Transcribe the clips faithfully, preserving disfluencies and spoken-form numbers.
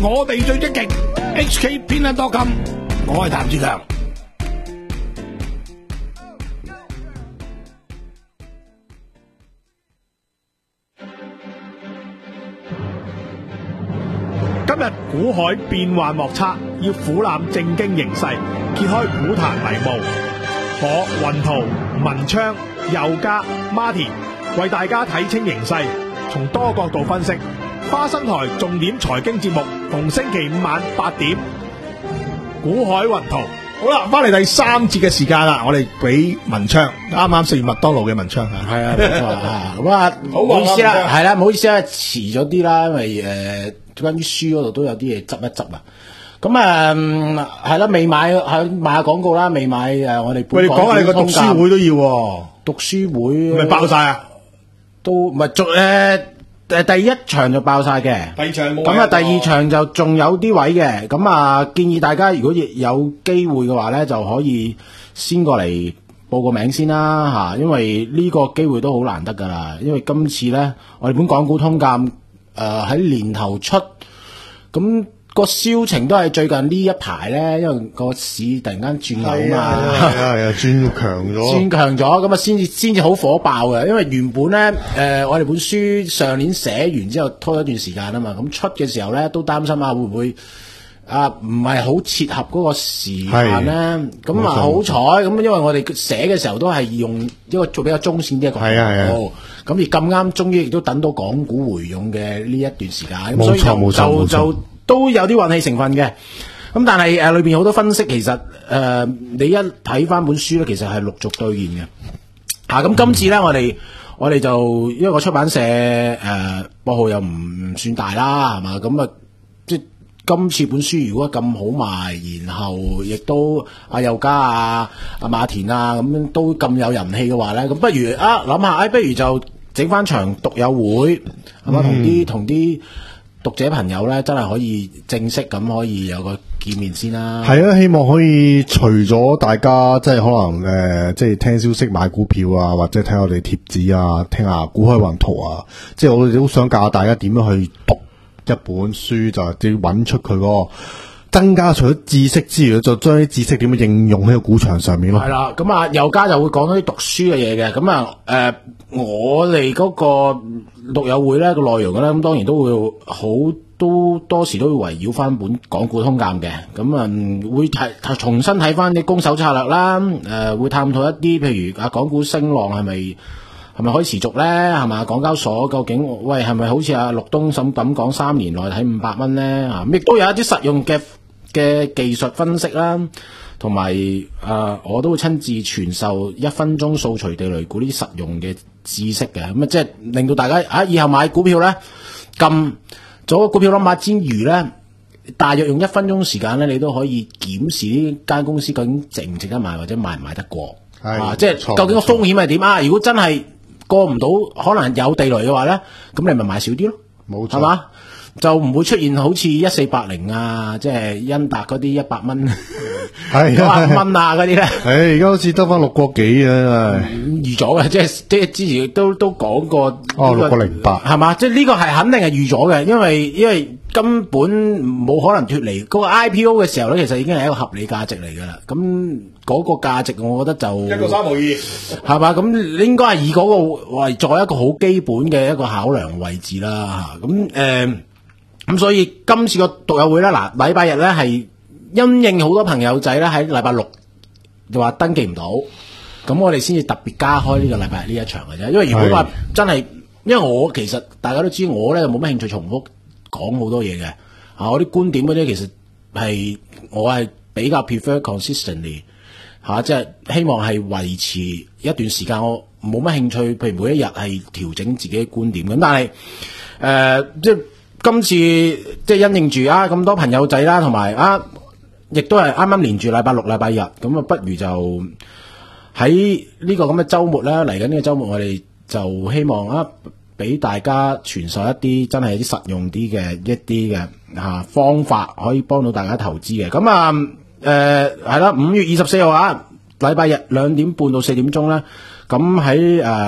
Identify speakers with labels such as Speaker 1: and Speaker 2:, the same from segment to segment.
Speaker 1: 我哋最積極 H K 偏得多金，我係譚志強。
Speaker 2: 今日股海變幻莫測，要俯瞰正經形勢，揭開股壇迷霧。我雲圖、文昌、佑嘉、Martin 為大家睇清形勢，從多角度分析。花生台重點財經節目，逢星期五晚八點，股海雲圖。
Speaker 3: 好啦，翻嚟第三節嘅時間啦，我哋俾文昌，啱啱食完麥當勞嘅文昌吓，
Speaker 4: 係啊，冇錯啊，咁啊，唔好意思啦，係啦，唔好意思啦，遲咗啲啦，因為誒、呃，關於書嗰度都有啲嘢執一執啊。咁啊，係啦，未買係買下廣告啦，未買誒，我哋
Speaker 3: 喂，你講下你個讀書會都要，
Speaker 4: 讀書會
Speaker 3: 咪爆晒啊？
Speaker 4: 都唔係做誒。誒，第一場就爆晒嘅，
Speaker 3: 第二場冇。
Speaker 4: 咁啊，第二場就仲有啲位嘅，咁啊，建議大家如果有機會嘅話咧，就可以先過嚟報個名先啦吓，因為呢個機會都好難得噶啦，因為今次咧，我哋本港股通鑑誒喺年頭出，咁個銷情都係最近呢一排咧，因為個市突然間轉牛嘛，
Speaker 3: 係啊係啊，轉強咗，
Speaker 4: 轉強咗，咁啊先至先至好火爆嘅。因為原本咧，誒、呃、我哋本書上年寫完之後拖咗一段時間啊嘛，咁出嘅時候咧都擔心啊會唔會啊唔係好切合嗰個時間咧？咁啊好彩，咁因為我哋寫嘅時候都係用一個做比較中線啲嘅角度，
Speaker 3: 係啊係啊，
Speaker 4: 咁而咁啱，終於亦都等到港股回勇嘅呢一段時間，咁
Speaker 3: 冇錯冇錯冇錯，
Speaker 4: 就都有啲運氣成分嘅，咁但係誒裏邊好多分析，其實誒、呃、你一睇翻本書咧，其實係陸續兌現嘅。啊，咁今次咧，我哋我哋就因為個出版社誒報號又唔算大啦，係嘛，咁啊即係今次本書如果咁好賣，然後亦都阿佑嘉啊、阿馬田啊咁樣都咁有人氣嘅話咧，咁不如啊諗下，誒、哎、不如就整翻場讀友會，係嘛，同啲同啲。讀者朋友咧，真係可以正式咁可以有個見面先啦。
Speaker 3: 係啊，希望可以除咗大家即係可能誒、呃，即係聽消息買股票啊，或者睇我哋貼紙啊，聽下股海雲圖啊，即係我哋都想教下大家點樣去讀一本書，就係要揾出佢嗰個增加除咗知識之餘，就將啲知識點樣應用喺個股場上面咯。
Speaker 4: 係啦，咁啊，佑嘉就會講多啲讀書嘅嘢嘅。咁啊，誒、呃，我哋嗰個讀友會咧個內容咧，咁當然都會好都多時都會圍繞翻本港股通鑑嘅。咁啊、嗯，會睇重新睇翻啲攻守策略啦。誒、呃，會探討一啲譬如啊，港股升浪係咪係咪可以持續咧？係嘛，港交所究竟喂係咪好似阿陸東咁咁講三年內睇五百蚊咧？啊，亦都有一啲實用嘅嘅技術分析啦，同埋誒，我都會親自傳授一分鐘掃除地雷股呢啲實用嘅知識嘅，咁啊，即係令到大家啊，以後買股票咧，撳咗個股票 number 之餘咧，大約用一分鐘時間咧，你都可以檢視呢間公司究竟值唔值得買，或者買唔買得過，啊，即係究竟個風險係點啊？如果真係過唔到，可能有地雷嘅話咧，咁你咪買少啲咯，
Speaker 3: 冇錯，
Speaker 4: 係嘛？就唔會出現好似一四八零啊，即係恩達嗰啲一百蚊，係九十蚊啊嗰啲咧。
Speaker 3: 誒，而家好似得翻六個幾啊，
Speaker 4: 預咗嘅，即係即係之前都都講過。
Speaker 3: 哦，六個零八
Speaker 4: 係嘛？即係呢個係肯定係預咗嘅，因為因為根本冇可能脫離嗰個 I P O 嘅時候咧，其實已經係一個合理價值嚟㗎啦。咁嗰個價值，我覺得就
Speaker 3: 一個三毫二，
Speaker 4: 係嘛？咁應該係以嗰個為作為一個好基本嘅一個考量位置啦。嚇咁誒。咁所以今次個讀友會咧，嗱禮拜日咧係因應好多朋友仔咧喺禮拜六就話登記唔到，咁我哋先至特別加開呢個禮拜日呢一場嘅啫。因為如果話真係，因為我其實大家都知我咧就冇乜興趣重複講好多嘢嘅，啊我啲觀點嗰啲其實係我係比較 prefer consistently 吓、啊，即係希望係維持一段時間，我冇乜興趣，譬如每一日係調整自己嘅觀點咁，但係誒、呃、即係。今次即係因應住啊咁多朋友仔啦，同埋啊，亦都係啱啱連住禮拜六、禮拜日，咁啊，不如就喺呢個咁嘅週末啦，嚟緊呢個週末，我哋就希望啊，俾大家傳授一啲真係啲實用啲嘅一啲嘅嚇方法，可以幫到大家投資嘅。咁啊誒係啦，五月二十四號啊，禮拜日兩點半到四點鐘咧，咁喺誒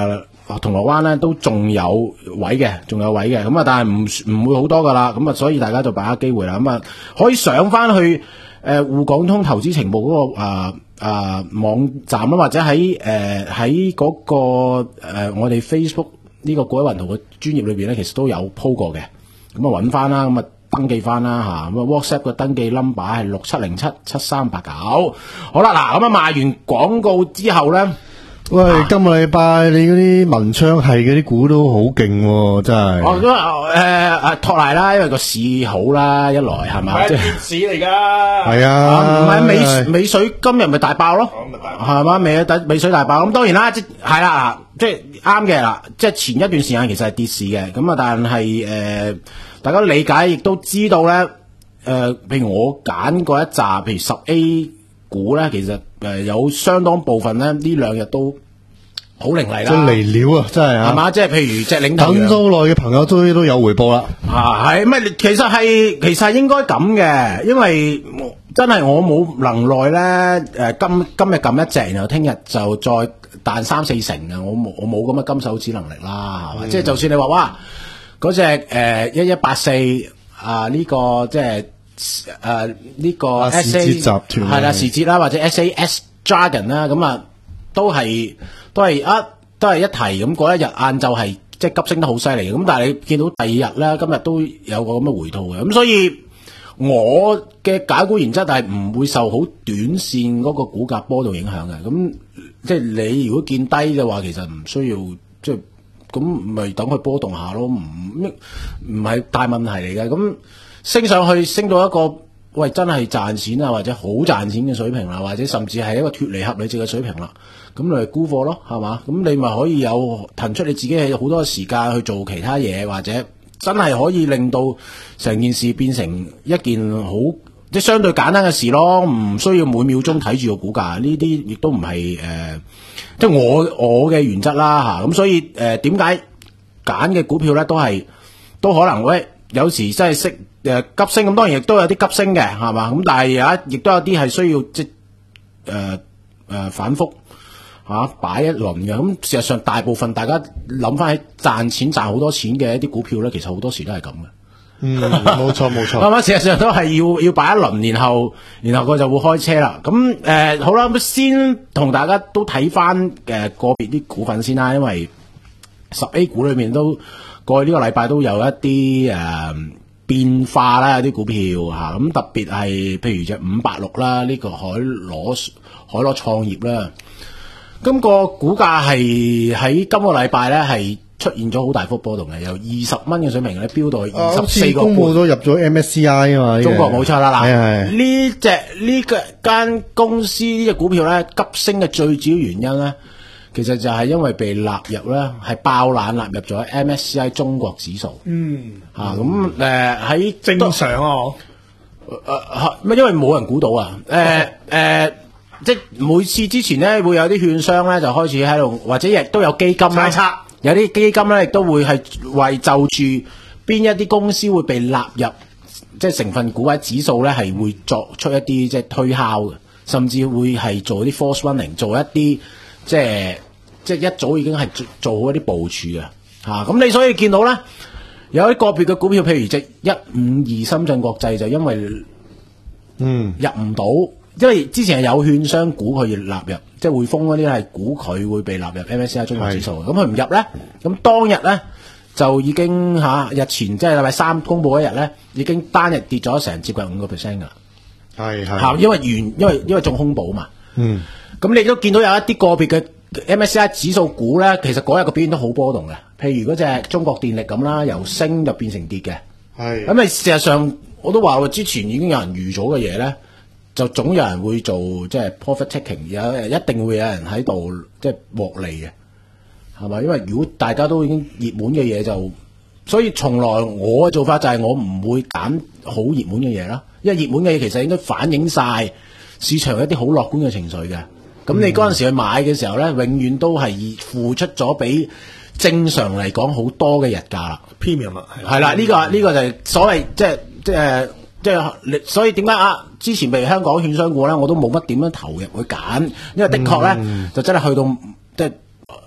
Speaker 4: 銅鑼灣咧都仲有位嘅，仲有位嘅，咁啊，但係唔唔會好多噶啦，咁啊，所以大家就把握機會啦，咁啊，可以上翻去誒滬港通投資情報嗰、那個啊啊網站啦，或者喺誒喺嗰個誒、呃、我哋 Facebook 呢個股海雲圖嘅專頁裏邊咧，其實都有鋪過嘅，咁啊揾翻啦，咁啊登記翻啦嚇，咁啊 WhatsApp 嘅登記 number 係六七零七七三八九，好啦，嗱咁啊賣完廣告之後咧。
Speaker 3: 喂，啊、今個禮拜你嗰啲文昌係嗰啲股都好勁喎，真係。
Speaker 4: 哦，咁啊，誒誒托賴啦，因為個市好啦，一來係咪？即係
Speaker 1: 市嚟噶。
Speaker 3: 係啊，
Speaker 4: 唔係美美水今日咪大爆咯，係嘛？美啊美水大爆，咁當然啦，即係啦，即係啱嘅啦。即係前一段時間其實係跌市嘅，咁啊，但係誒、呃，大家理解亦都知道咧，誒、呃，譬如我揀過一紮，譬如十 A 股咧，其實誒有相當部分咧呢兩日都好凌厲啦，
Speaker 3: 真嚟料啊，真係啊，
Speaker 4: 係嘛？即係譬如隻領頭羊，
Speaker 3: 等咗耐嘅朋友終於都有回報啦。
Speaker 4: 啊，係咪？其實係其實係應該咁嘅，因為真係我冇能耐咧。誒，今今日撳一隻，然後聽日就再彈三四成啊！我冇我冇咁嘅金手指能力啦，係嘛？嗯、即係就算你話哇，嗰隻誒一一八四啊呢個即係。誒，呢、呃這個 S A
Speaker 3: 集團
Speaker 4: 係啦，時節啦，或者 S A S Dragon 啦，咁啊，都係都係一都係一提咁，嗰一日晏晝係即係急升得好犀利嘅，咁但係你見到第二日咧，今日都有個咁嘅回吐嘅，咁所以我嘅解股原則係唔會受好短線嗰個股價波動影響嘅，咁即係你如果見低嘅話，其實唔需要即係咁咪等佢波動下咯，唔唔係大問題嚟嘅，咁。升上去，升到一個喂真係賺錢啊，或者好賺錢嘅水平啦，或者甚至係一個脫離合理值嘅水平啦，咁你咪沽貨咯，係嘛？咁你咪可以有騰出你自己係好多時間去做其他嘢，或者真係可以令到成件事變成一件好即係相對簡單嘅事咯，唔需要每秒鐘睇住個股價，呢啲亦都唔係誒，即係我我嘅原則啦嚇。咁所以誒點解揀嘅股票咧都係都可能喂有時真係識。誒急升咁當然亦都有啲急升嘅係嘛，咁但係有一亦都有啲係需要即誒誒反覆嚇擺一輪嘅，咁事實上大部分大家諗翻起賺錢賺好多錢嘅一啲股票咧，其實好多時都係咁嘅。
Speaker 3: 嗯，冇錯冇錯。
Speaker 4: 係嘛，事實上都係要要擺一輪，然後然後佢就會開車啦。咁誒、呃、好啦，咁先同大家都睇翻誒個別啲股份先啦，因為十 A 股裏面都過去呢個禮拜都有一啲誒。呃變化啦，有啲股票嚇，咁特別係譬如隻五八六啦，呢個海螺海螺創業啦，咁個股價係喺今個禮拜咧係出現咗好大幅波動嘅，由二十蚊嘅水平咧飆到去二十四個半。公佈咗入咗 M S C I 啊嘛， 中國冇錯啦嗱，
Speaker 3: 係
Speaker 4: 呢隻呢個間公司呢隻股票咧急升嘅最主要原因咧。其實就係因為被納入咧，係爆冷納入咗 M S C I 中國指數。嗯，嚇咁誒喺
Speaker 1: 正常啊，
Speaker 4: 誒乜因為冇人估到啊，誒、呃、誒、呃，即係每次之前咧會有啲券商咧就開始喺度，或者亦都有基金啦，
Speaker 1: 猜測
Speaker 4: 有啲基金咧亦都會係為就住邊一啲公司會被納入即係成分股或者指數咧，係會作出一啲即係推敲嘅，甚至會係做啲 force running，做一啲。即係即係一早已經係做做好一啲部署嘅嚇，咁、啊、你所以見到咧有啲個別嘅股票，譬如隻一五二深圳國際就因為嗯入唔到，因為之前係有券商估佢要納入，即係匯豐嗰啲係估佢會被納入 M S C I 中國指數，咁佢唔入咧，咁當日咧就已經嚇、啊、日前即係禮拜三公佈一日咧，已經單日跌咗成接近五個 percent 㗎啦，係係嚇，因為原因為因為中空保嘛，嗯。咁你都見到有一啲個別嘅 M S C I 指數股咧，其實嗰日個表現都好波動嘅。譬如嗰隻中國電力咁啦，由升就變成跌嘅。係咁，你事實上我都話喎，之前已經有人預咗嘅嘢咧，就總有人會做即係 profit taking，有一定會有人喺度即係獲利嘅，係咪？因為如果大家都已經熱門嘅嘢就，所以從來我嘅做法就係我唔會揀好熱門嘅嘢啦，因為熱門嘅嘢其實應該反映晒市場一啲好樂觀嘅情緒嘅。咁你嗰陣時去買嘅時候咧，永遠都係付出咗比正常嚟講好多嘅日價啦，premium啦，係啦，呢個呢個就係所謂即係即係即係，所以點解啊？之前譬如香港券商股咧，我都冇乜點樣投入去揀，因為的確咧、嗯、就真係去到即係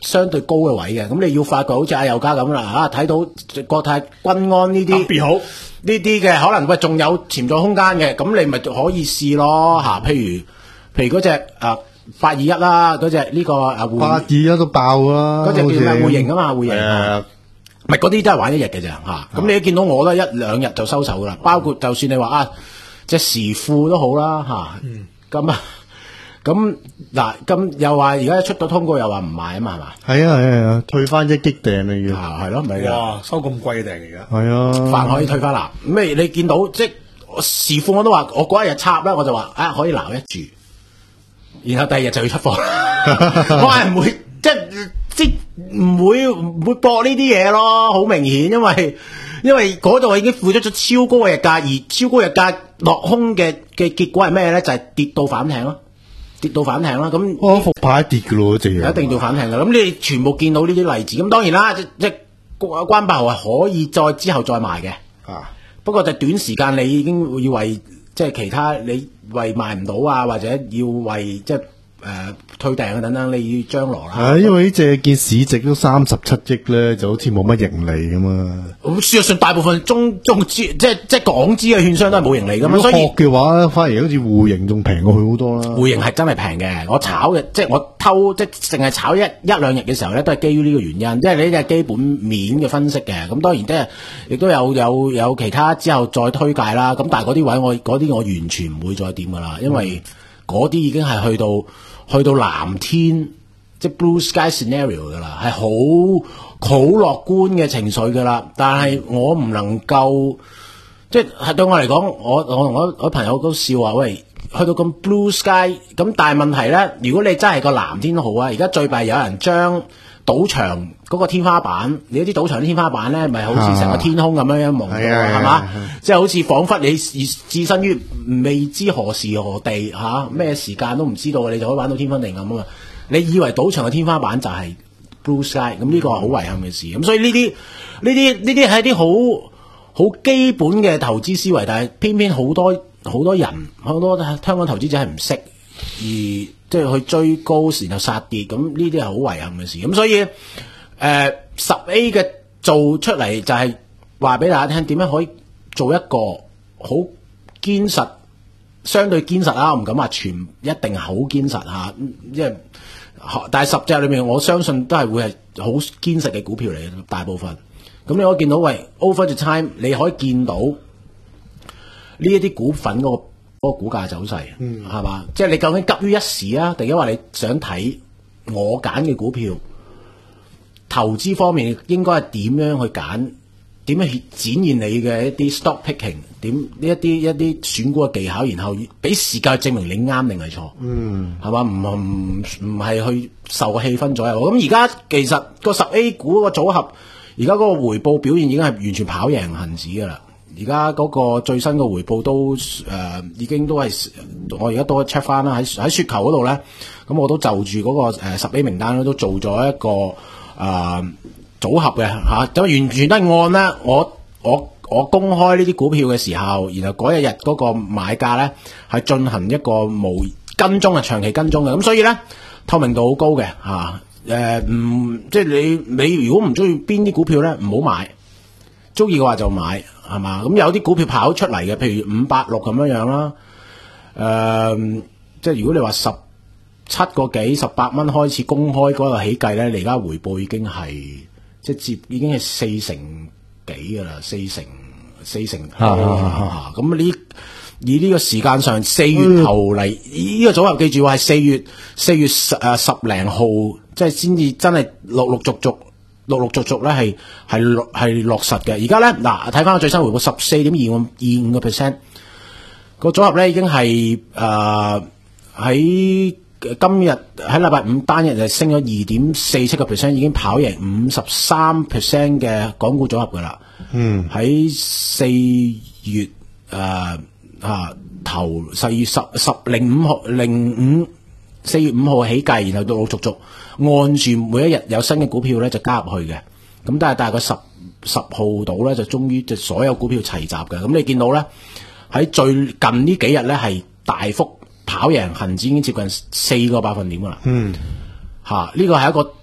Speaker 4: 相對高嘅位嘅，咁你要發覺好似阿友嘉咁啦，啊睇到國泰君安呢啲
Speaker 2: 特別好
Speaker 4: 呢啲嘅，可能喂仲有潛在空間嘅，咁你咪可以試咯嚇、啊。譬如譬如嗰隻誒八二一啦，嗰隻呢個誒匯
Speaker 3: 八二一都爆啦，
Speaker 4: 嗰隻叫咩
Speaker 3: 好似
Speaker 4: 匯盈啊嘛，匯盈。
Speaker 3: 誒
Speaker 4: 唔係嗰啲都係玩一日嘅咋嚇，咁、啊、你一見到我咧一兩日就收手噶啦，包括就算你話啊隻時富都好啦嚇，咁啊咁嗱咁又話而家出咗通告又話唔賣啊嘛係嘛？
Speaker 3: 係啊係啊係啊，退翻一擊訂你要，
Speaker 4: 啊係咯，咪
Speaker 2: 哇收咁貴嘅訂嚟㗎。
Speaker 3: 係啊，
Speaker 4: 飯可以退翻嗱，咩你見到即係時富我都話我嗰一日插咧我就話啊可以撈一注，然後第二日就要出貨，我係唔會即係。即唔會唔會搏呢啲嘢咯，好明顯，因為因為嗰度已經付出咗超高嘅日價，而超高日價落空嘅嘅結果係咩咧？就係、是、跌到反艇咯，跌到反艇啦。咁
Speaker 3: 我復牌跌嘅咯，隻嘢
Speaker 4: 一定要反艇嘅。咁你全部見到呢啲例子，咁當然啦，即即關八號係可以再之後再賣嘅。
Speaker 3: 啊，
Speaker 4: 不過就短時間你已經要為即係其他你為賣唔到啊，或者要為即係。誒、呃、退訂啊等等，你要張羅啦。
Speaker 3: 係因為呢隻件市值都三十七億咧，就好似冇乜盈利咁嘛。
Speaker 4: 咁事實上大部分中中資即係即係港資嘅券商都係冇盈利㗎嘛。
Speaker 3: 如果
Speaker 4: 所以
Speaker 3: 學嘅話，反而好似匯盈仲平過佢好多啦。
Speaker 4: 匯盈係真係平嘅，我炒嘅即係我偷即係淨係炒一一兩日嘅時候咧，都係基於呢個原因，即係你啲係基本面嘅分析嘅。咁當然即係亦都有有有其他之後再推介啦。咁但係嗰啲位我嗰啲我完全唔會再掂㗎啦，因為嗰啲已經係去到。去到藍天，即係 blue sky scenario 噶啦，係好好樂觀嘅情緒噶啦。但係我唔能夠，即係對我嚟講，我我同我我朋友都笑話，喂，去到咁 blue sky，咁但係問題咧，如果你真係個藍天都好啊，而家最弊有人將賭場嗰個天花板，你知賭場啲天花板咧，咪好似成個天空咁樣樣蒙到，係嘛？即係好似彷彿你置身於未知何時何地嚇，咩、啊、時間都唔知道，你就可以玩到天昏地暗啊嘛！你以為賭場嘅天花板就係 blue sky，咁呢個係好遺憾嘅事。咁所以呢啲呢啲呢啲係一啲好好基本嘅投資思維，但係偏偏好多好多人好多香港投資者係唔識而。即係去追高然後殺跌，咁呢啲係好遺憾嘅事。咁所以誒十 A 嘅做出嚟就係話俾大家聽，點樣可以做一個好堅實、相對堅實啦。我唔敢話全一定係好堅實嚇，即係但係十隻裏面，我相信都係會係好堅實嘅股票嚟嘅大部分。咁你可以見到，喂 over the time，你可以見到呢一啲股份嗰個。嗰個股價走勢，嗯，係嘛？即係你究竟急於一時啊，定係話你想睇我揀嘅股票？投資方面應該係點樣去揀？點樣展現你嘅一啲 stock picking？點呢一啲一啲選股嘅技巧？然後俾時間證明你啱定係錯？嗯，係嘛？唔唔唔係去受個氣氛左右。咁而家其實個十 A 股個組合，而家嗰個回報表現已經係完全跑贏恒指㗎啦。而家嗰個最新嘅回報都誒、呃、已經都係我而家都 check 翻啦，喺喺雪球嗰度咧，咁我都就住嗰、那個、呃、十 A 名單咧都做咗一個誒、呃、組合嘅嚇，咁、啊、完全都係按咧我我我公開呢啲股票嘅時候，然後嗰一日嗰個買價咧係進行一個無跟蹤啊，長期跟蹤嘅，咁所以咧透明度好高嘅嚇誒，唔即係你你如果唔中意邊啲股票咧，唔好買，中意嘅話就買。係嘛？咁有啲股票跑出嚟嘅，譬如五百六咁樣樣啦。誒、呃，即係如果你話十七個幾、十八蚊開始公開嗰個起計咧，你而家回報已經係即係接已經係四成幾㗎啦，四成四成。咁呢以呢個時間上，四月頭嚟呢、嗯、個組合，記住話係四月四月十誒十零號，即係先至真係陸陸續續。陸陸續續咧係係落係落實嘅，而家咧嗱睇翻個最新回報十四點二五二五個 percent，個組合咧已經係誒喺今日喺禮拜五單日就升咗二點四七個 percent，已經跑贏五十三 percent 嘅港股組合噶啦。嗯，喺四月誒啊、呃、頭四月十十零五號零五四月五號起計，然後陸陸續續。按住每一日有新嘅股票咧就加入去嘅，咁但係大概十十號到咧就終於就所有股票齊集嘅，咁你見到咧喺最近呢幾日咧係大幅跑贏恒指，已經接近四個百分點噶啦。嗯，嚇呢個係一個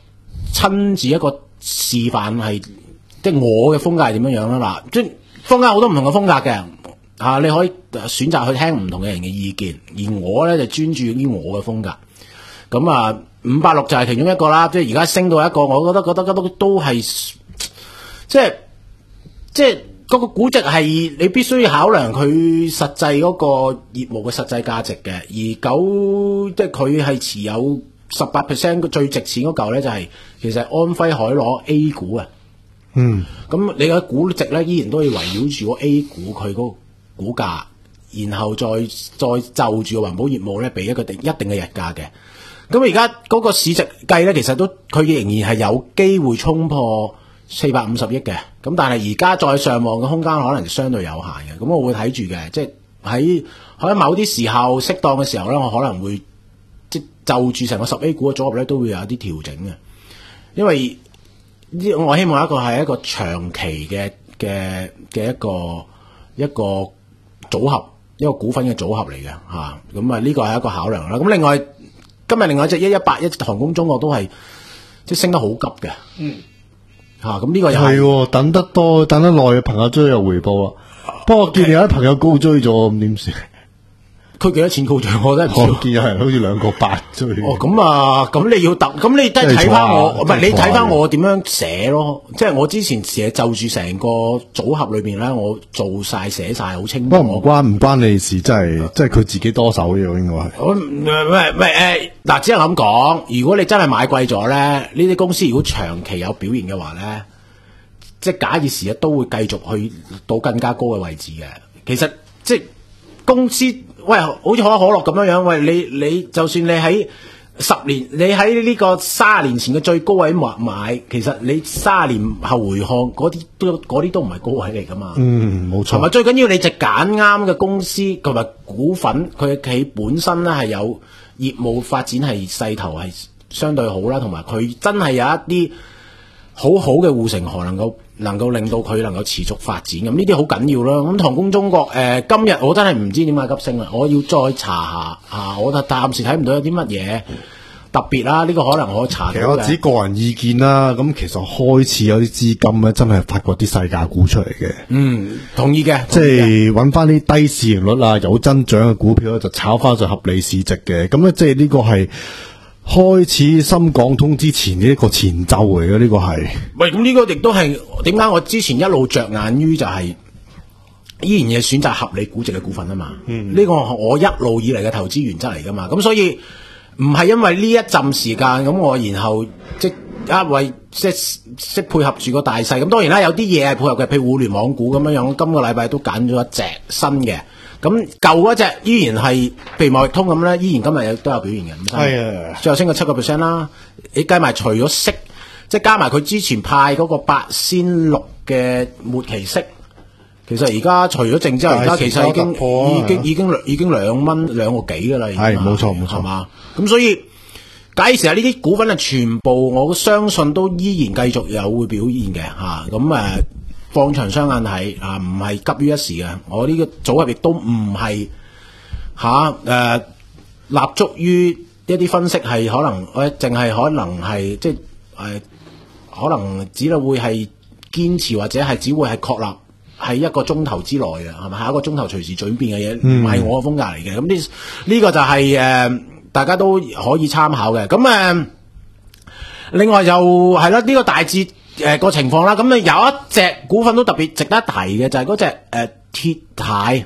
Speaker 4: 親自一個示範係，即係我嘅風格係點樣樣啦。嗱，即係坊間好多唔同嘅風格嘅，啊，你可以選擇去聽唔同嘅人嘅意見，而我咧就專注於我嘅風格。咁啊，五百六就係其中一個啦，即係而家升到一個，我覺得覺得覺得都係，即係即係嗰個估值係你必須要考量佢實際嗰個業務嘅實際價值嘅，而九即係佢係持有十八 percent 最值錢嗰嚿咧，就係其實安徽海螺 A 股啊。
Speaker 3: 嗯，
Speaker 4: 咁你嘅估值咧，依然都要圍繞住個 A 股佢嗰個股價，然後再再就住個環保業務咧，俾一個定一定嘅日價嘅。咁而家嗰個市值計咧，其實都佢仍然係有機會衝破四百五十億嘅。咁但係而家再上望嘅空間可能相對有限嘅。咁我會睇住嘅，即係喺喺某啲時候適當嘅時候咧，我可能會即就住成個十 A 股嘅組合咧，都會有一啲調整嘅，因為我希望一個係一個長期嘅嘅嘅一個一個組合，一個股份嘅組合嚟嘅嚇。咁啊呢個係一個考量啦。咁另外今日另外一隻一一八一航空中國都係即係升得好急嘅。嗯，嚇咁呢個又
Speaker 3: 係等得多等得耐嘅朋友追有回報啊。不過我見你有啲朋友高追咗，咁點算？
Speaker 4: 佢幾多錢高追？我真係唔知。
Speaker 3: 我見有人好似兩個八追。
Speaker 4: 哦，咁啊，咁你要等，咁你都係睇翻我，唔係你睇翻我點樣寫咯。即係我之前寫就住成個組合裏邊咧，我做晒寫晒好清楚。
Speaker 3: 不過唔關唔關你事，真係即係佢自己多手嘅應該係。
Speaker 4: 我唔係唔係誒，嗱，只係咁講。如果你真係買貴咗咧，呢啲公司如果長期有表現嘅話咧，即係假以時日都會繼續去到更加高嘅位置嘅。其實即係公司。喂，好似可口可樂咁樣樣，喂，你你就算你喺十年，你喺呢個卅年前嘅最高位買買，其實你卅年後回看嗰啲都嗰啲都唔係高位嚟噶嘛。
Speaker 3: 嗯，冇錯。
Speaker 4: 同埋最緊要你就揀啱嘅公司同埋股份，佢企本身咧係有業務發展係勢頭係相對好啦，同埋佢真係有一啲好好嘅護城河能夠。能夠令到佢能夠持續發展，咁呢啲好緊要啦。咁航空中國誒、呃、今日我真係唔知點解急升啦，我要再查下啊！我暫時睇唔到有啲乜嘢特別啦，呢、這個可能我查到嘅。
Speaker 3: 其實我只個人意見啦，咁其實開始有啲資金咧，真係發掘啲世界股出嚟嘅。
Speaker 4: 嗯，同意嘅，
Speaker 3: 即係揾翻啲低市盈率啊、有增長嘅股票咧，就炒翻上合理市值嘅。咁咧，即係呢個係。開始深港通之前嘅一個前奏嚟嘅，呢個係。
Speaker 4: 喂，咁呢個亦都係點解我之前一路着眼於就係、是、依然係選擇合理估值嘅股份啊嘛。嗯，呢個我一路以嚟嘅投資原則嚟噶嘛。咁所以唔係因為呢一陣時間咁我然後即一為即即配合住個大勢。咁當然啦，有啲嘢係配合嘅，譬如互聯網股咁樣樣。今個禮拜都揀咗一隻新嘅。咁舊嗰隻依然係，譬如貿易通咁咧，依然今日都有表現嘅。係啊，最後升咗七個 percent 啦。你計埋除咗息，即係加埋佢之前派嗰個八仙六嘅末期息，其實而家除咗剩之後，而家其實已經已經已經已經兩蚊兩個幾噶啦。
Speaker 3: 係冇錯冇錯，係
Speaker 4: 嘛？咁所以假以時日呢啲股份啊，全部我相信都依然繼續有會表現嘅嚇。咁誒。放長雙眼睇啊，唔係急於一時嘅。我呢個組合亦都唔係嚇誒立足於一啲分析係可能，誒淨係可能係即係誒、呃、可能只係會係堅持或者係只會係確立喺一個鐘頭之內嘅，係咪？下一個鐘頭隨時轉變嘅嘢，唔係我嘅風格嚟嘅。咁呢呢個就係、是、誒、呃、大家都可以參考嘅。咁誒、呃、另外就係啦，呢、這個大致。誒、呃，個情況啦，咁啊有一隻股份都特別值得提嘅，就係嗰隻誒鐵泰。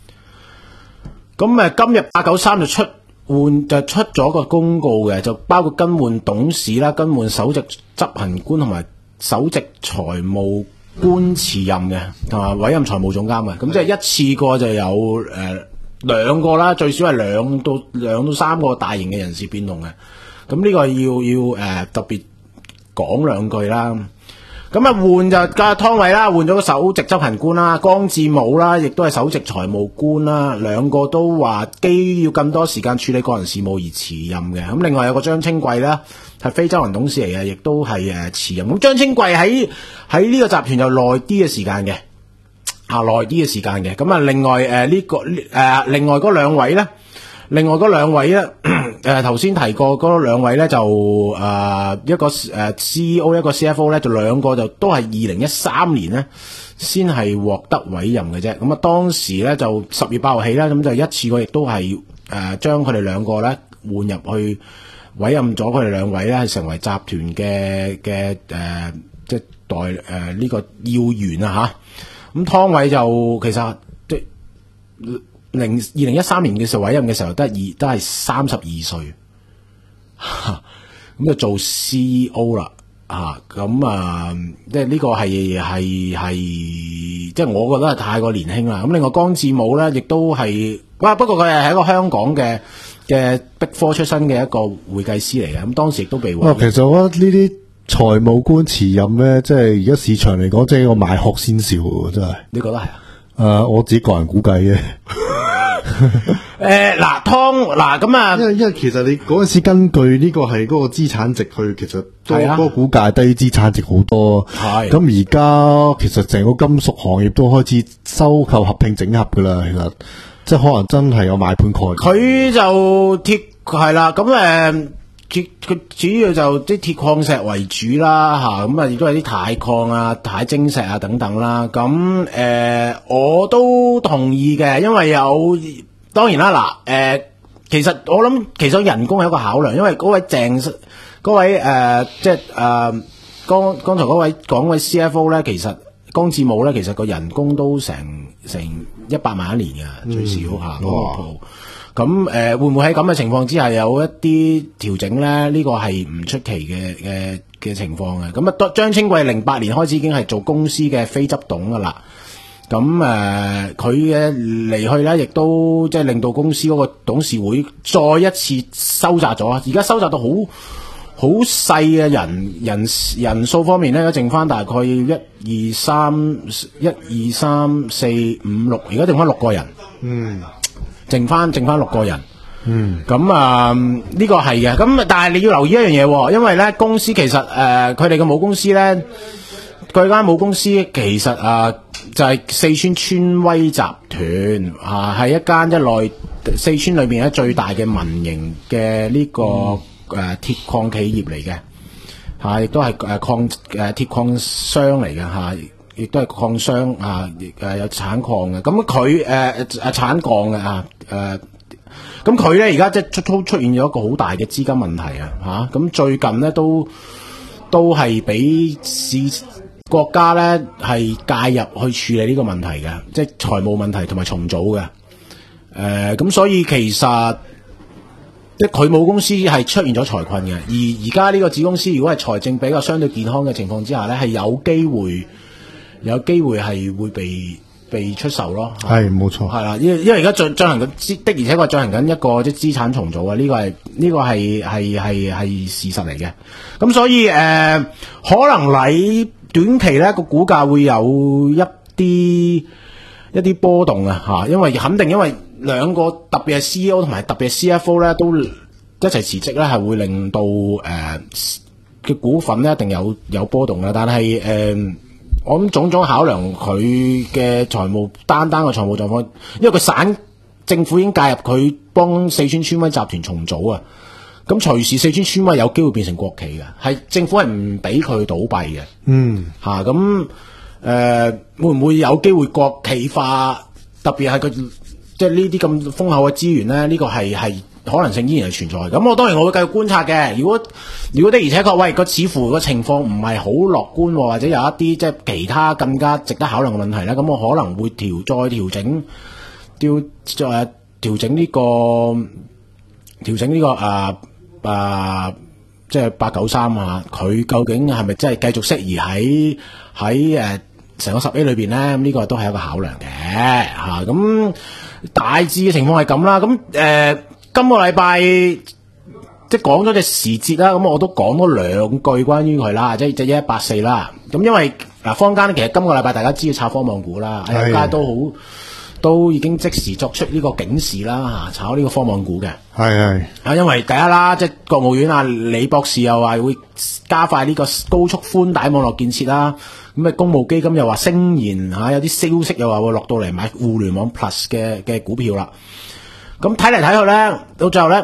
Speaker 4: 咁、呃、誒今日八九三就出換就出咗個公告嘅，就包括更換董事啦、更換首席執行官同埋首席財務官辭任嘅，同埋委任財務總監嘅。咁即係一次過就有誒兩、呃、個啦，最少係兩到兩到三個大型嘅人事變動嘅。咁呢個要要誒、呃、特別講兩句啦。咁啊換就加湯偉啦，換咗個首席執行官啦，江志武啦，亦都係首席財務官啦，兩個都話基於要更多時間處理個人事務而辭任嘅。咁另外有個張清貴啦，係非執行董事嚟嘅，亦都係誒辭任。咁張清貴喺喺呢個集團就耐啲嘅時間嘅，啊耐啲嘅時間嘅。咁啊另外誒呢、呃這個誒、呃、另外嗰兩位咧，另外嗰兩位咧誒頭先提過嗰兩位咧就誒、呃、一個誒、呃、C E O 一個 C F O 咧，就兩個就都係二零一三年咧先係獲得委任嘅啫。咁啊當時咧就十月八號起啦，咁就一次過亦都係誒將佢哋兩個咧換入去委任咗佢哋兩位咧係成為集團嘅嘅誒即係代誒呢、呃這個要員啊嚇。咁湯偉就其實即零二零一三年嘅時候委任嘅時候都係二都係三十二歲，咁就做 C E O 啦，啊咁啊，即係呢個係係係，即係我覺得係太過年輕啦。咁另外江志武咧，亦都係，哇！不過佢係喺一個香港嘅嘅 Big Four出身嘅一個會計師嚟嘅，咁當時亦都被委任。
Speaker 3: 其實我覺得呢啲財務官辭任咧，即係而家市場嚟講，即係一個賣殼先兆喎，真係。你覺得係啊？誒、呃，我自己個人估計嘅。
Speaker 4: 誒，嗱，湯嗱咁啊，
Speaker 3: 因為因為其實你嗰陣時根據呢個係嗰個資產值去，其實都嗰、啊、個股價低於資產值好多。係咁而家其實成個金屬行業都開始收購合併整合噶啦，其實即係可能真係有買盤概念。
Speaker 4: 佢就鐵係啦，咁誒鐵佢主要就啲鐵礦石為主啦，吓咁啊亦都係啲鈦礦啊、鈦晶石啊等等啦。咁誒、呃、我都同意嘅，因為有。當然啦，嗱，誒、呃，其實我諗，其實人工係一個考量，因為嗰位鄭，嗰位誒、呃，即係誒，剛剛才嗰位講位 C F O 咧，其實江志武咧，其實個人工都成成一百萬一年嘅最少吓，咁誒、呃，會唔會喺咁嘅情況之下有一啲調整咧？呢、這個係唔出奇嘅嘅嘅情況嘅。咁啊，張清貴零八年開始已經係做公司嘅非執董噶啦。咁誒，佢嘅離去咧，亦都即係令到公司嗰個董事會再一次收窄咗。而家收窄到好好細嘅人人人數方面咧，剩翻大概一二三一二三四五六，而家剩翻六個人。嗯，剩翻剩翻六個人。嗯，咁啊，呢、這個係嘅。咁但係你要留意一樣嘢，因為咧公司其實誒，佢哋嘅母公司咧。佢間母公司其實啊，就係、是、四川川威集團啊，係一間一內四川裏邊咧最大嘅民營嘅呢個誒鐵礦企業嚟嘅嚇，亦都係誒礦誒鐵礦商嚟嘅嚇，亦都係礦商啊，誒有產礦嘅。咁佢誒誒產鋼嘅啊誒，咁佢咧而家即係出出出現咗一個好大嘅資金問題啊嚇。咁最近咧都都係俾市。國家咧係介入去處理呢個問題嘅，即係財務問題同埋重組嘅。誒、呃，咁所以其實即係佢母公司係出現咗財困嘅，而而家呢個子公司如果係財政比較相對健康嘅情況之下咧，係有機會有機會係會被被出售咯。
Speaker 3: 係冇錯，
Speaker 4: 係啦，因因為而家進進行緊的，而且確進行緊一個即係資產重組啊，呢、這個係呢、這個係係係係事實嚟嘅。咁所以誒、呃，可能你。短期咧個股價會有一啲一啲波動啊吓，因為肯定因為兩個特別係 C E O 同埋特別係 C F O 咧都一齊辭職咧，係會令到誒嘅、呃、股份咧一定有有波動嘅。但係誒、呃，我諗種種考量佢嘅財務單單嘅財務狀況，因為佢省政府已經介入佢幫四川川威集團重組啊。咁隨時四川川威有機會變成國企嘅，係政府係唔俾佢倒閉嘅。嗯，吓咁誒，會唔會有機會國企化？特別係佢即係呢啲咁豐厚嘅資源咧，呢、呢個係係可能性依然係存在。咁我當然我會繼續觀察嘅。如果如果的而且確喂個似乎個情況唔係好樂觀，或者有一啲即係其他更加值得考量嘅問題咧，咁我可能會調再調整調誒調整呢、呢個調整呢、呢個啊。啊，即係八九三啊，佢究竟係咪真係繼續適宜喺喺誒成個十 A 裏邊咧？咁、這、呢個都係一個考量嘅吓。咁、啊、大致嘅情況係咁啦。咁、啊、誒，今個禮拜即係講咗隻時節啦。咁我都講咗兩句關於佢啦，即係隻一一八四啦。咁因為嗱，坊間其實今個禮拜大家知道炒科網股啦，大家都好。都已經即時作出呢個警示啦，吓炒呢個科網股嘅，係係啊，因為第一啦，即係國務院啊，李博士又話會加快呢個高速寬帶網絡建設啦，咁啊，公募基金又話聲言吓，有啲消息又話會落到嚟買互聯網 Plus 嘅嘅股票啦，咁睇嚟睇去咧，到最後咧，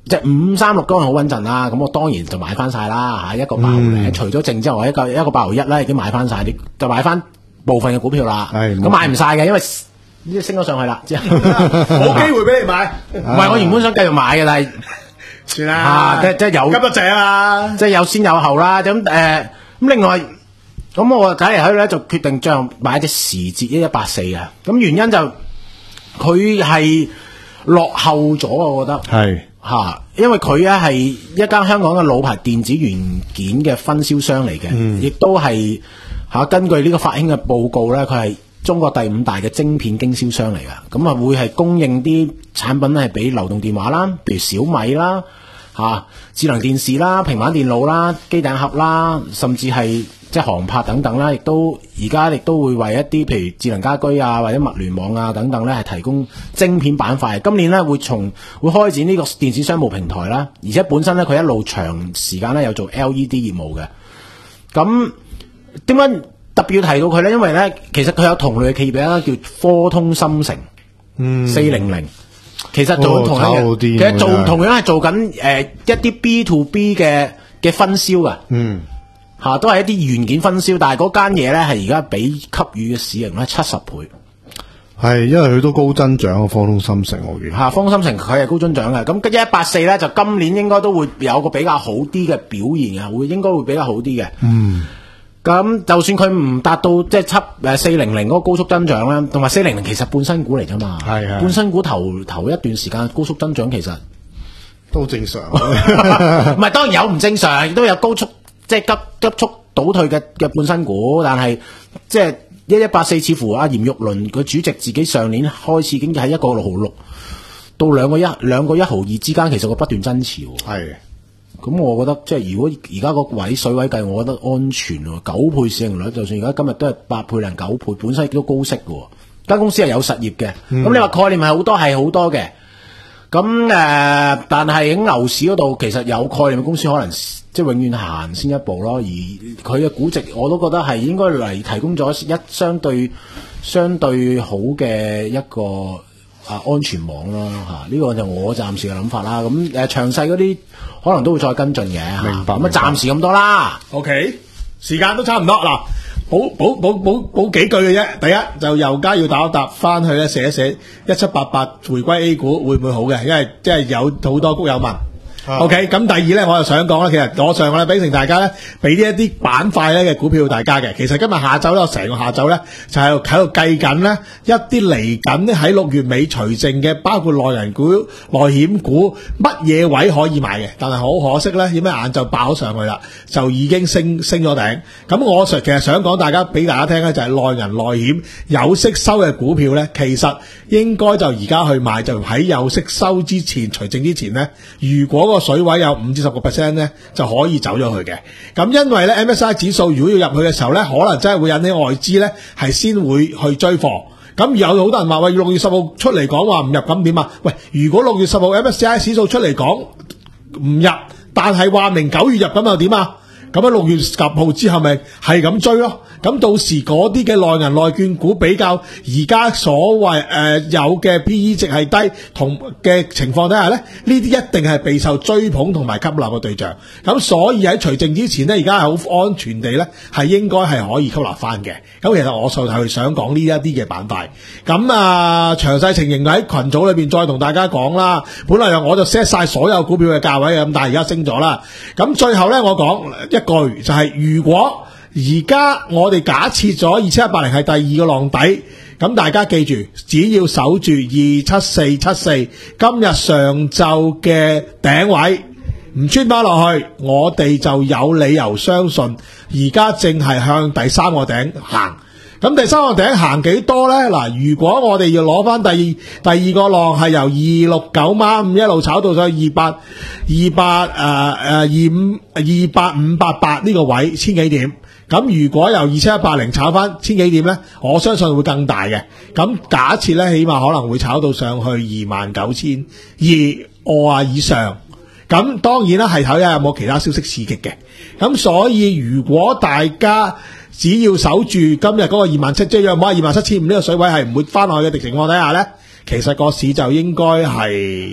Speaker 4: 即係五三六當然好穩陣啦，咁我當然就買翻晒啦嚇，一個八毫零，除咗剩之後，一個一個八毫一咧已經買翻晒啲，就買翻部分嘅股票啦。咁買唔晒嘅，因為呢啲升咗上去啦，之後
Speaker 2: 冇機會俾你買。
Speaker 4: 唔係我原本想繼續買嘅，但係
Speaker 2: 算啦，
Speaker 4: 啊、即即係有
Speaker 2: 急得滯啊，
Speaker 4: 即係有先有後啦。咁誒咁另外咁我睇嚟睇去咧就決定最後買一隻時捷一一八四嘅，咁原因就佢係落後咗，我覺得
Speaker 3: 係。
Speaker 4: 吓，因為佢咧係一間香港嘅老牌電子元件嘅分銷商嚟嘅，亦、嗯、都係吓根據呢個法興嘅報告咧，佢係中國第五大嘅晶片經銷商嚟嘅，咁啊會係供應啲產品係俾流動電話啦，譬如小米啦，吓、啊、智能電視啦、平板電腦啦、機頂盒啦，甚至係即係航拍等等啦，亦都而家亦都會為一啲譬如智能家居啊或者物聯網啊等等咧係提供晶片板塊。今年咧會從會開展呢個電子商務平台啦，而且本身咧佢一路長時間咧有做 L E D 業務嘅。咁點解特別要提到佢咧？因為咧其實佢有同類嘅企業啦，叫科通芯城，嗯，四零零，其實做同樣嘅，哦、其實做同樣係做緊誒、呃、一啲 B to B 嘅嘅分銷噶，嗯。吓、啊，都係一啲元件分銷，但係嗰間嘢咧係而家俾給予嘅市盈咧七十倍，
Speaker 3: 係因為佢都高增長嘅科通芯城，我記得
Speaker 4: 吓，科通芯城佢係高增長嘅，咁一一八四咧就今年應該都會有個比較好啲嘅表現嘅，會應該會比較好啲嘅，嗯，咁就算佢唔達到即係七誒四零零嗰個高速增長咧，同埋四零零其實半新股嚟啫嘛，係係半新股頭頭一段時間高速增長其實
Speaker 3: 都正常，
Speaker 4: 唔係當然有唔正常，亦都有高速。即係急急速倒退嘅嘅半新股，但係即係一一八四，似乎阿嚴玉麟佢主席自己上年開始已經喺一個六毫六到兩個一兩個一毫二之間，其實佢不斷增持。係，咁我覺得即係如果而家個位水位計，我覺得安全喎。九倍市盈率，就算而家今日都係八倍零九倍，本身亦都高息嘅。間公司係有實業嘅，咁、嗯、你話概念係好多係好多嘅。咁誒、呃，但係喺樓市嗰度，其實有概念嘅公司可能即係永遠行先一步咯。而佢嘅估值，我都覺得係應該嚟提供咗一相對相對好嘅一個啊安全網咯嚇。呢、這個就我暫時嘅諗法啦。咁誒、呃、詳細嗰啲可能都會再跟進嘅。明白。咁啊，暫時咁多啦。
Speaker 2: OK，時間都差唔多嗱。補補補補補幾句嘅啫。第一就油價要打一答翻去咧，寫一寫一七八八回歸 A 股會唔會好嘅？因為即係有好多谷友問。OK，咁第二咧，我就想講咧，其實我上個禮俾成大家咧，俾啲一啲板塊咧嘅股票大家嘅。其實今日下晝咧，我成個下晝咧就係喺度計緊咧一啲嚟緊咧喺六月尾除淨嘅，包括內銀股、內險股，乜嘢位可以買嘅。但係好可惜咧，點解晏晝爆上去啦，就已經升升咗頂。咁我其實想講大家俾大家聽咧，就係內銀內險有息收嘅股票咧，其實應該就而家去買，就喺有息收之前除淨之前咧，如果個水位有五至十個 percent 咧，就可以走咗去嘅。咁因為咧 M S C I 指數如果要入去嘅時候咧，可能真係會引起外資咧係先會去追貨。咁有好多人話喂，六月十號出嚟講話唔入，咁點啊？喂，如果六月十號 M S C I 指數出嚟講唔入，但係話明九月入，咁又點啊？咁喺六月十號之後咪係咁追咯。咁到時嗰啲嘅內銀內券股比較而家所謂誒、呃、有嘅 P E 值係低同嘅情況底下咧，呢啲一定係備受追捧同埋吸納嘅對象。咁所以喺除淨之前咧，而家係好安全地咧，係應該係可以吸納翻嘅。咁其實我就係想講呢一啲嘅板塊。咁啊，詳細情形喺群組裏邊再同大家講啦。本來我就 set 晒所有股票嘅價位嘅，咁但係而家升咗啦。咁最後咧，我講一句就係、是、如果而家我哋假設咗二七一八零係第二個浪底，咁大家記住，只要守住二七四七四今日上晝嘅頂位唔穿翻落去，我哋就有理由相信而家正係向第三個頂行。咁第三個頂行幾多呢？嗱，如果我哋要攞翻第二第二個浪係由二六九孖五一路炒到上去二八二八誒誒二五二八五八八呢個位千幾點。咁如果由二七一八零炒翻千幾點呢，我相信會更大嘅。咁假設呢，起碼可能會炒到上去二萬九千二啊以上。咁當然啦，係睇下有冇其他消息刺激嘅。咁所以如果大家只要守住今日嗰個二萬七，即係約摸二萬七千五呢個水位係唔會翻落去嘅情況底下呢，其實個市就應該係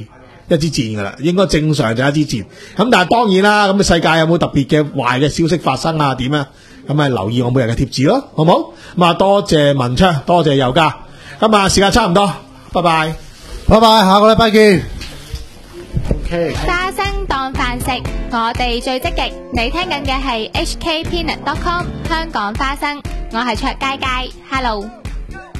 Speaker 1: 一支箭噶啦，應該正常就一支箭。咁但係當然啦，咁嘅世界有冇特別嘅壞嘅消息發生啊？點啊？咁啊留意我每日嘅貼紙咯，好唔好？咁啊多謝文昌，多謝佑嘉。咁啊時間差唔多，拜拜，
Speaker 3: 拜拜，下個禮拜見。
Speaker 4: OK。
Speaker 5: 花生當飯食，我哋最積極。你聽緊嘅係 H K Peanut dot com 香港花生，我係卓佳佳 ，Hello。